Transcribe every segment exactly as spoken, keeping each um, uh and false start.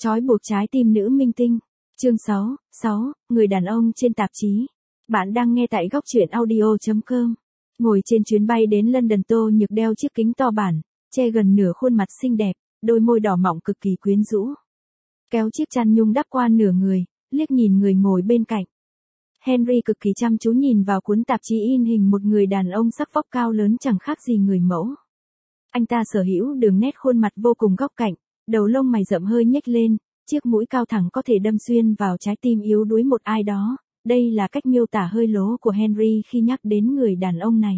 Trói buộc trái tim nữ minh tinh. Chương sáu, sáu, người đàn ông trên tạp chí. Bạn đang nghe tại góc truyện audio chấm com. Ngồi trên chuyến bay đến London, Tô Nhược đeo chiếc kính to bản, che gần nửa khuôn mặt xinh đẹp, đôi môi đỏ mọng cực kỳ quyến rũ. Kéo chiếc chăn nhung đắp qua nửa người, liếc nhìn người ngồi bên cạnh. Henry cực kỳ chăm chú nhìn vào cuốn tạp chí in hình một người đàn ông sắc vóc cao lớn chẳng khác gì người mẫu. Anh ta sở hữu đường nét khuôn mặt vô cùng góc cạnh, đầu lông mày rậm hơi nhếch lên, chiếc mũi cao thẳng có thể đâm xuyên vào trái tim yếu đuối một ai đó. Đây là cách miêu tả hơi lố của Henry khi nhắc đến người đàn ông này.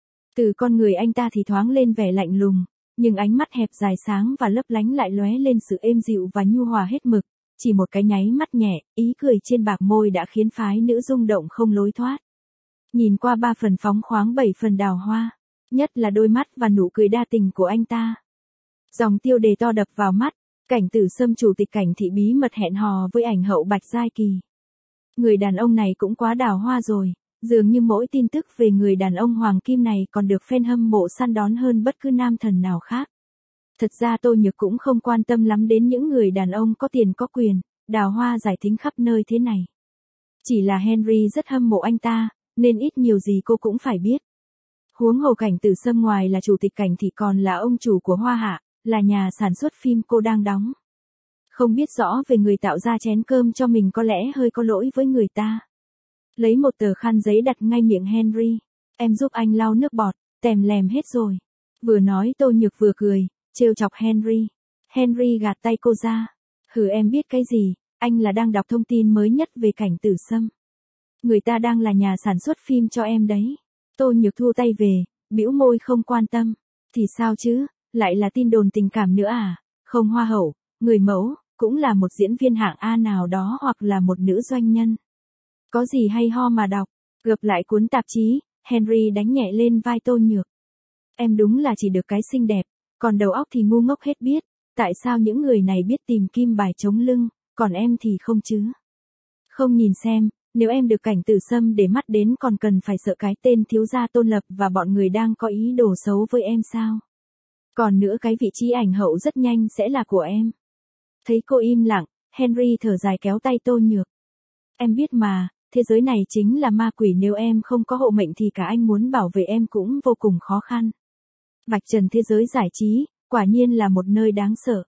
Từ con người anh ta thì thoáng lên vẻ lạnh lùng, nhưng ánh mắt hẹp dài sáng và lấp lánh lại lóe lên sự êm dịu và nhu hòa hết mực. Chỉ một cái nháy mắt nhẹ, ý cười trên bạc môi đã khiến phái nữ rung động không lối thoát. Nhìn qua ba phần phóng khoáng bảy phần đào hoa, nhất là đôi mắt và nụ cười đa tình của anh ta. Dòng tiêu đề to đập vào mắt, Cảnh Tử Sâm chủ tịch Cảnh thị bí mật hẹn hò với ảnh hậu Bạch Giai Kỳ. Người đàn ông này cũng quá đào hoa rồi, dường như mỗi tin tức về người đàn ông hoàng kim này còn được fan hâm mộ săn đón hơn bất cứ nam thần nào khác. Thật ra Tô Nhược cũng không quan tâm lắm đến những người đàn ông có tiền có quyền, đào hoa giải thính khắp nơi thế này. Chỉ là Henry rất hâm mộ anh ta, nên ít nhiều gì cô cũng phải biết. Huống hồ Cảnh Tử Sâm ngoài là chủ tịch Cảnh thị còn là ông chủ của Hoa Hạ, là nhà sản xuất phim cô đang đóng. Không biết rõ về người tạo ra chén cơm cho mình có lẽ hơi có lỗi với người ta. Lấy một tờ khăn giấy đặt ngay miệng Henry. Em giúp anh lau nước bọt, tèm lèm hết rồi. Vừa nói Tô Nhược vừa cười, trêu chọc Henry. Henry gạt tay cô ra. Hừ, em biết cái gì, anh là đang đọc thông tin mới nhất về Cảnh Tử Sâm. Người ta đang là nhà sản xuất phim cho em đấy. Tô Nhược thu tay về, bĩu môi không quan tâm. Thì sao chứ, lại là tin đồn tình cảm nữa à, không hoa hậu, người mẫu, cũng là một diễn viên hạng A nào đó hoặc là một nữ doanh nhân. Có gì hay ho mà đọc, gập lại cuốn tạp chí, Henry đánh nhẹ lên vai Tô Nhược. Em đúng là chỉ được cái xinh đẹp, còn đầu óc thì ngu ngốc hết biết, tại sao những người này biết tìm kim bài chống lưng, còn em thì không chứ? Không nhìn xem, nếu em được Cảnh Tử Sâm để mắt đến còn cần phải sợ cái tên thiếu gia Tôn Lập và bọn người đang có ý đồ xấu với em sao? Còn nữa cái vị trí ảnh hậu rất nhanh sẽ là của em. Thấy cô im lặng, Henry thở dài kéo tay Tô Nhược. Em biết mà, thế giới này chính là ma quỷ, nếu em không có hộ mệnh thì cả anh muốn bảo vệ em cũng vô cùng khó khăn. Vạch trần thế giới giải trí, quả nhiên là một nơi đáng sợ.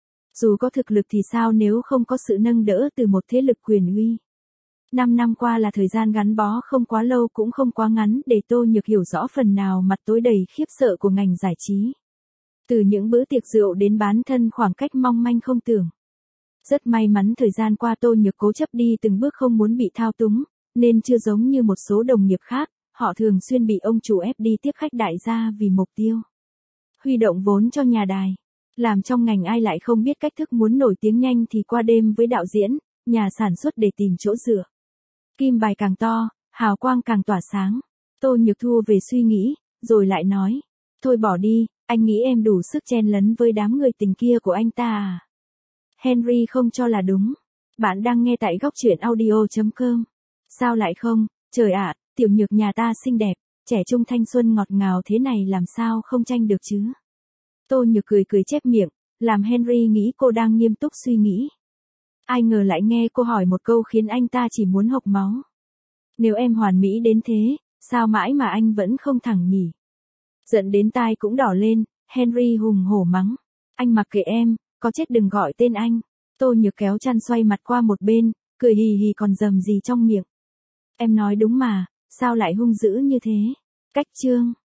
Dù có thực lực thì sao nếu không có sự nâng đỡ từ một thế lực quyền uy. Năm năm qua là thời gian gắn bó không quá lâu cũng không quá ngắn để Tô Nhược hiểu rõ phần nào mặt tối đầy khiếp sợ của ngành giải trí. Từ những bữa tiệc rượu đến bán thân khoảng cách mong manh không tưởng. Rất may mắn thời gian qua Tô Nhược cố chấp đi từng bước không muốn bị thao túng, nên chưa giống như một số đồng nghiệp khác, họ thường xuyên bị ông chủ ép đi tiếp khách đại gia vì mục tiêu huy động vốn cho nhà đài. Làm trong ngành ai lại không biết cách thức muốn nổi tiếng nhanh thì qua đêm với đạo diễn, nhà sản xuất để tìm chỗ dựa. Kim bài càng to, hào quang càng tỏa sáng. Tô Nhược thu về suy nghĩ, rồi lại nói. Thôi bỏ đi, anh nghĩ em đủ sức chen lấn với đám người tình kia của anh ta à? Henry không cho là đúng. Bạn đang nghe tại góc truyện audio chấm com. Sao lại không, trời ạ, tiểu Nhược nhà ta xinh đẹp, trẻ trung thanh xuân ngọt ngào thế này làm sao không tranh được chứ? Tô Nhược cười cười chép miệng, làm Henry nghĩ cô đang nghiêm túc suy nghĩ. Ai ngờ lại nghe cô hỏi một câu khiến anh ta chỉ muốn hộc máu. Nếu em hoàn mỹ đến thế, sao mãi mà anh vẫn không thẳng nhỉ? Giận đến tai cũng đỏ lên, Henry hùng hổ mắng. Anh mặc kệ em, có chết đừng gọi tên anh. Tô Nhược kéo chăn xoay mặt qua một bên, cười hì hì còn rầm gì trong miệng. Em nói đúng mà, sao lại hung dữ như thế? Cách chương.